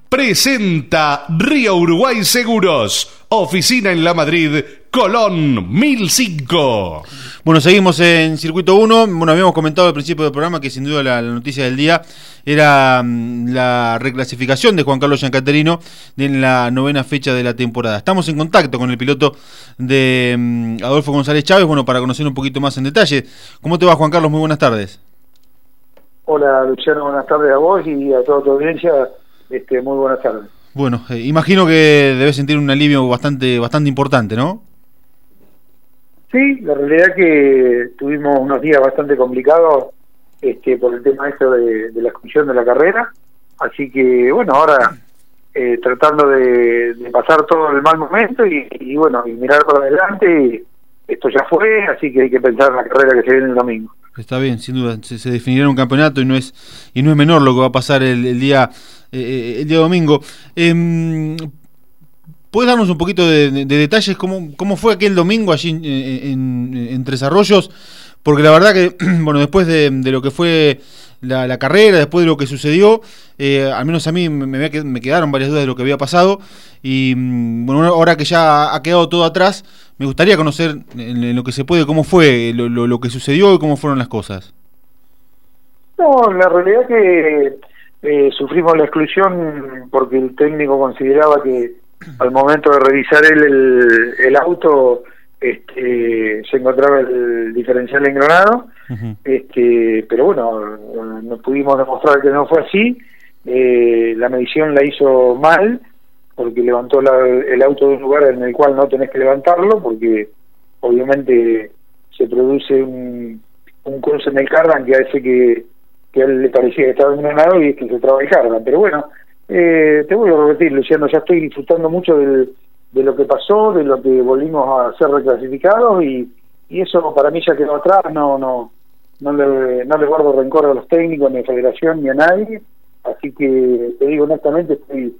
presenta Río Uruguay Seguros, oficina en La Madrid, Colón 1005. Bueno, seguimos en Circuito 1. Bueno, habíamos comentado al principio del programa que sin duda la noticia del día era la reclasificación de Juan Carlos Giancaterino en la 9ª fecha de la temporada. Estamos en contacto con el piloto de Adolfo González Chávez, bueno, para conocer un poquito más en detalle. ¿Cómo te va, Juan Carlos? Muy buenas tardes. Hola, Luciano, buenas tardes a vos y a toda tu audiencia. Muy buenas tardes. Bueno, imagino que debes sentir un alivio bastante importante, ¿no? Sí, la realidad es que tuvimos unos días bastante complicados por el tema de la exclusión de la carrera, así que bueno, ahora tratando de pasar todo el mal momento y bueno, y mirar para adelante. Esto ya fue, así que hay que pensar en la carrera que se viene el domingo. Está bien, sin duda, se definirá un campeonato y no es menor lo que va a pasar el día domingo. ¿Puedes darnos un poquito de detalles cómo fue aquel domingo allí en Tres Arroyos? Porque la verdad que, bueno, después de lo que fue la carrera, después de lo que sucedió, al menos a mí me quedaron varias dudas de lo que había pasado. Y bueno, ahora que ya ha quedado todo atrás, me gustaría conocer en lo que se puede cómo fue lo que sucedió y cómo fueron las cosas. No, la realidad que sufrimos la exclusión porque el técnico consideraba que al momento de revisar el auto se encontraba el diferencial engranado. Uh-huh. Pero bueno, no pudimos demostrar que no fue así. La medición la hizo mal porque levantó el auto de un lugar en el cual no tenés que levantarlo, porque obviamente se produce un cruce en el cardan que hace que a él le parecía que estaba engranado y es que se traba el cardan. Pero bueno, te voy a repetir, Luciano, ya estoy disfrutando mucho de lo que pasó, de lo que volvimos a ser reclasificados y eso para mí ya quedó atrás. No le guardo rencor a los técnicos, ni a la federación, ni a nadie, así que te digo honestamente, estoy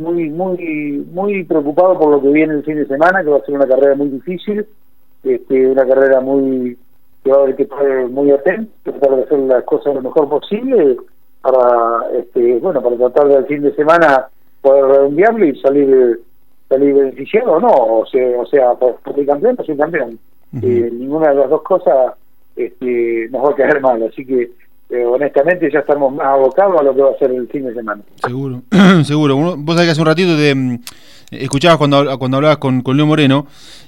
muy preocupado por lo que viene el fin de semana, que va a ser una carrera muy difícil, una carrera que va a haber que estar muy atento, tratar de hacer las cosas lo mejor posible para para tratar del fin de semana poder redondearlo y salir beneficiado o no, o sea por ser campeón o ser campeón. Uh-huh. Ninguna de las dos cosas nos va a caer mal, así que honestamente ya estamos más abocados a lo que va a ser el fin de semana. Seguro. Vos sabés que hace un ratito escuchabas cuando hablabas con Leo Moreno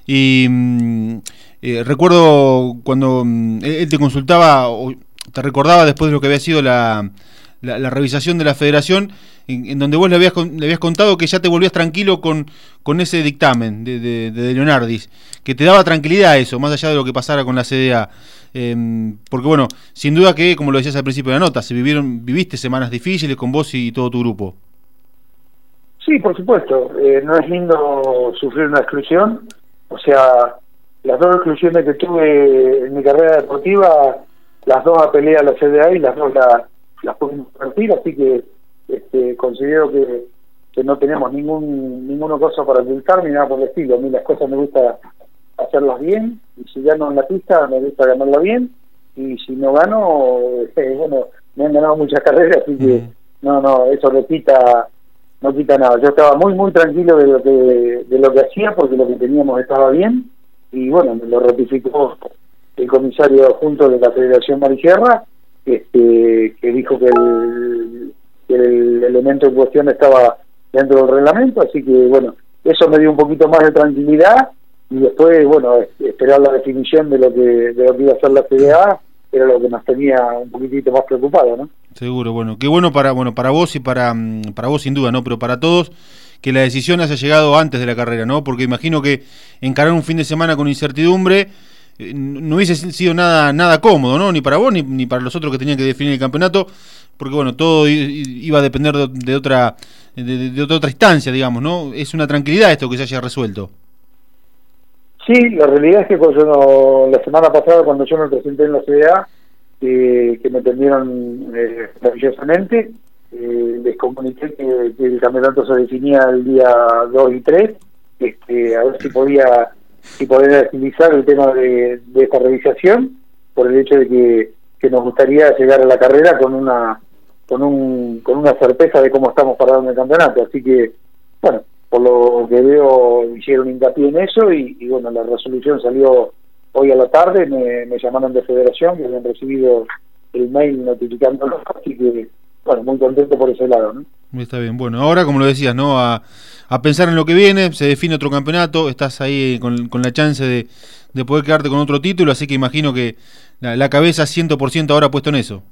y recuerdo cuando él te consultaba o te recordaba después de lo que había sido la revisación de la federación, en donde vos le habías contado que ya te volvías tranquilo con ese dictamen de Leonardis, que te daba tranquilidad eso, más allá de lo que pasara con la CDA. Porque bueno, sin duda que, como lo decías al principio de la nota, viviste semanas difíciles con vos y todo tu grupo. Sí, por supuesto. No es lindo sufrir una exclusión. O sea, las dos exclusiones que tuve en mi carrera deportiva, las dos apelé a la CDA y las dos las pudimos partir, así que considero que no tenemos ninguna cosa para ocultar ni nada por el estilo. A mí las cosas me gusta hacerlas bien, y si gano en la pista me gusta ganarla bien, y si no gano, bueno, me han ganado muchas carreras, así que no, eso no quita nada. Yo estaba muy tranquilo de lo que hacía, porque lo que teníamos estaba bien, y bueno, me lo ratificó el comisario junto de la Federación Marisierra, que dijo que el elemento en cuestión estaba dentro del reglamento, así que bueno, eso me dio un poquito más de tranquilidad, y después, bueno, esperar la definición de lo que iba a hacer la CDA era lo que nos tenía un poquitito más preocupado, ¿no? Seguro, bueno, qué bueno para vos y para vos sin duda, ¿no? Pero para todos, que la decisión haya llegado antes de la carrera, ¿no? Porque imagino que encarar un fin de semana con incertidumbre no hubiese sido nada cómodo, ¿no? Ni para vos ni para los otros que tenían que definir el campeonato, porque bueno, todo iba a depender de otra instancia, digamos, ¿no? Es una tranquilidad esto que se haya resuelto. Sí, la realidad es que la semana pasada, cuando yo me presenté en la CDA, que me atendieron maravillosamente, les comuniqué que el campeonato se definía el día 2 y 3, a ver si podía agilizar el tema de esta revisación, por el hecho de que nos gustaría llegar a la carrera con una con una certeza de cómo estamos parados en el campeonato. Así que, bueno, por lo que veo hicieron hincapié en eso y bueno, la resolución salió hoy a la tarde. Me llamaron de Federación, que habían recibido el mail notificándolo, así que bueno, muy contento por ese lado, ¿no? Está bien. Bueno, ahora, como lo decías, ¿no? A pensar en lo que viene, se define otro campeonato, estás ahí con la chance de poder quedarte con otro título, así que imagino que la cabeza 100% ahora puesto en eso.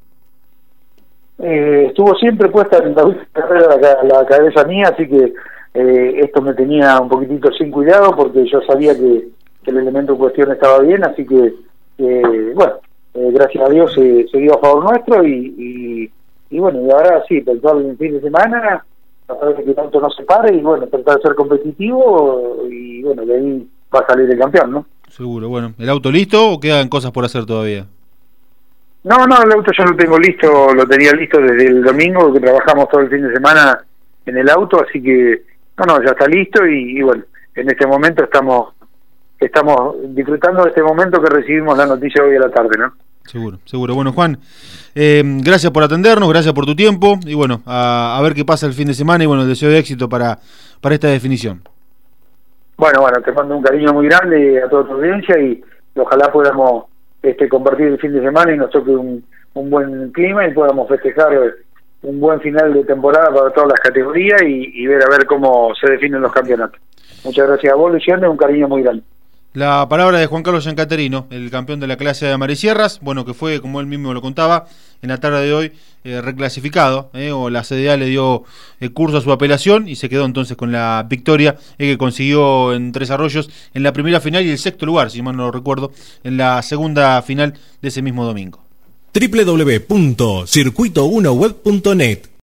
Estuvo siempre puesta en la cabeza mía, así que esto me tenía un poquitito sin cuidado, porque yo sabía que el elemento en cuestión estaba bien, así que bueno, gracias a Dios se dio a favor nuestro y bueno, y ahora sí, pensar en el fin de semana, tratar de que el auto no se pare y bueno, tratar de ser competitivo y bueno, de ahí va a salir el campeón, ¿no? Seguro. Bueno, ¿el auto listo o quedan cosas por hacer todavía? No, el auto ya lo tengo listo, lo tenía listo desde el domingo, que trabajamos todo el fin de semana en el auto, así que ya está listo y bueno, en este momento estamos disfrutando de este momento que recibimos la noticia hoy a la tarde, ¿no? Seguro. Bueno, Juan, gracias por atendernos, gracias por tu tiempo y bueno, a ver qué pasa el fin de semana y bueno, el deseo de éxito para esta definición. Bueno, te mando un cariño muy grande a toda tu audiencia y ojalá podamos compartir el fin de semana y nos toque un buen clima y podamos festejar un buen final de temporada para todas las categorías y ver a ver cómo se definen los campeonatos. Muchas gracias a vos, Luciano, un cariño muy grande. La palabra de Juan Carlos Giancaterino, el campeón de la clase de Marisierras, bueno, que fue, como él mismo lo contaba, en la tarde de hoy reclasificado, o la CDA le dio curso a su apelación y se quedó entonces con la victoria que consiguió en Tres Arroyos en la primera final y el sexto lugar, si mal no lo recuerdo, en la segunda final de ese mismo domingo. www.circuito1web.net